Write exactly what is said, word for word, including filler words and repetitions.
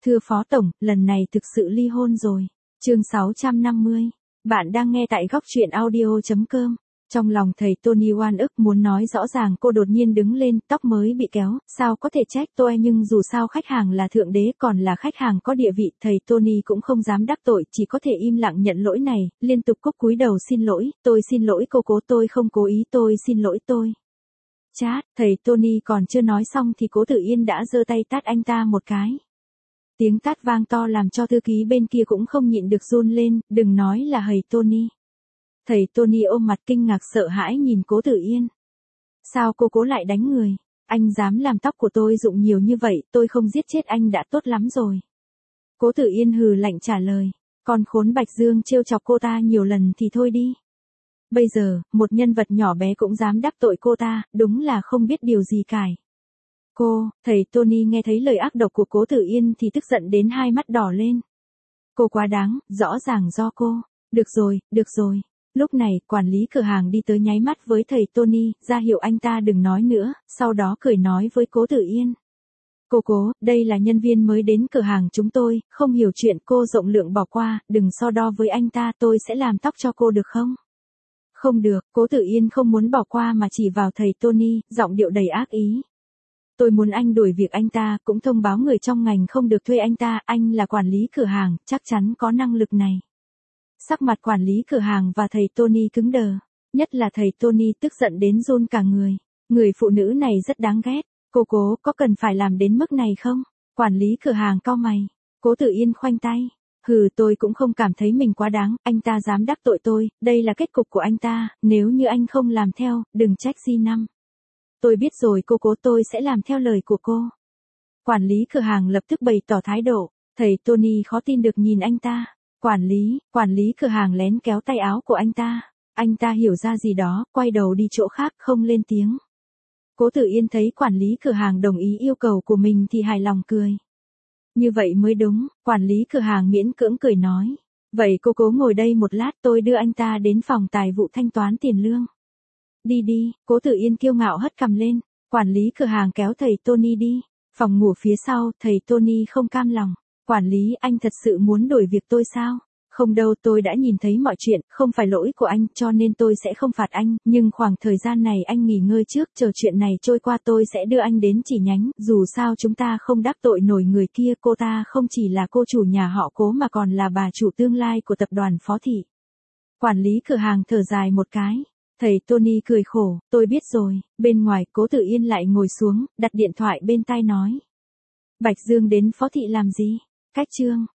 Thưa Phó Tổng, lần này thực sự ly hôn rồi. Chương sáu trăm năm mươi. Bạn đang nghe tại góc truyện audio chấm com. Trong lòng thầy Tony oan ức muốn nói rõ ràng cô đột nhiên đứng lên, tóc mới bị kéo, sao có thể trách tôi, nhưng dù sao khách hàng là thượng đế, còn là khách hàng có địa vị, thầy Tony cũng không dám đắc tội, chỉ có thể im lặng nhận lỗi này, liên tục cúc cúi đầu xin lỗi, tôi xin lỗi cô cố, tôi không cố ý, tôi xin lỗi tôi. Chát, thầy Tony còn chưa nói xong thì Cố Tử Yên đã giơ tay tát anh ta một cái. Tiếng tát vang to làm cho thư ký bên kia cũng không nhịn được run lên, đừng nói là thầy Tony. Thầy Tony ôm mặt kinh ngạc sợ hãi nhìn Cố Tử Yên. Sao cô cố lại đánh người? Anh dám làm tóc của tôi rụng nhiều như vậy, tôi không giết chết anh đã tốt lắm rồi. Cố Tử Yên hừ lạnh trả lời, còn khốn Bạch Dương trêu chọc cô ta nhiều lần thì thôi đi. Bây giờ, một nhân vật nhỏ bé cũng dám đắc tội cô ta, đúng là không biết điều gì cải. Cô, thầy Tony nghe thấy lời ác độc của Cố Tử Yên thì tức giận đến hai mắt đỏ lên. Cô quá đáng, rõ ràng do cô. Được rồi, được rồi. Lúc này, quản lý cửa hàng đi tới nháy mắt với thầy Tony, ra hiệu anh ta đừng nói nữa, sau đó cười nói với Cố Tử Yên. Cô cố, đây là nhân viên mới đến cửa hàng chúng tôi, không hiểu chuyện, cô rộng lượng bỏ qua, đừng so đo với anh ta, tôi sẽ làm tóc cho cô được không? Không được, Cố Tử Yên không muốn bỏ qua mà chỉ vào thầy Tony, giọng điệu đầy ác ý. Tôi muốn anh đuổi việc anh ta, cũng thông báo người trong ngành không được thuê anh ta, anh là quản lý cửa hàng, chắc chắn có năng lực này. Sắc mặt quản lý cửa hàng và thầy Tony cứng đờ, nhất là thầy Tony tức giận đến run cả người. Người phụ nữ này rất đáng ghét, cô cố có cần phải làm đến mức này không? Quản lý cửa hàng cau mày, Cố Tử Yên khoanh tay. Hừ, tôi cũng không cảm thấy mình quá đáng, anh ta dám đắc tội tôi, đây là kết cục của anh ta, nếu như anh không làm theo, đừng trách Di năm. Tôi biết rồi cô cố, tôi sẽ làm theo lời của cô. Quản lý cửa hàng lập tức bày tỏ thái độ, thầy Tony khó tin được nhìn anh ta. Quản lý, quản lý cửa hàng lén kéo tay áo của anh ta. Anh ta hiểu ra gì đó, quay đầu đi chỗ khác, không lên tiếng. Cố Tử Yên thấy quản lý cửa hàng đồng ý yêu cầu của mình thì hài lòng cười. Như vậy mới đúng, quản lý cửa hàng miễn cưỡng cười nói. Vậy cô cố ngồi đây một lát, tôi đưa anh ta đến phòng tài vụ thanh toán tiền lương. Đi đi, Cố Tử Yên kiêu ngạo hất cằm lên, quản lý cửa hàng kéo thầy Tony đi. Phòng ngủ phía sau, thầy Tony không cam lòng. Quản lý, anh thật sự muốn đổi việc tôi sao? Không đâu, tôi đã nhìn thấy mọi chuyện, không phải lỗi của anh, cho nên tôi sẽ không phạt anh, nhưng khoảng thời gian này anh nghỉ ngơi trước, chờ chuyện này trôi qua tôi sẽ đưa anh đến chỉ nhánh, dù sao chúng ta không đắc tội nổi người kia, cô ta không chỉ là cô chủ nhà họ Cố mà còn là bà chủ tương lai của tập đoàn Phó Thị. Quản lý cửa hàng thở dài một cái. Thầy Tony cười khổ, tôi biết rồi. Bên ngoài, Cố Tử Yên lại ngồi xuống, đặt điện thoại bên tai nói. Bạch Dương đến Phó Thị làm gì? Cách chương.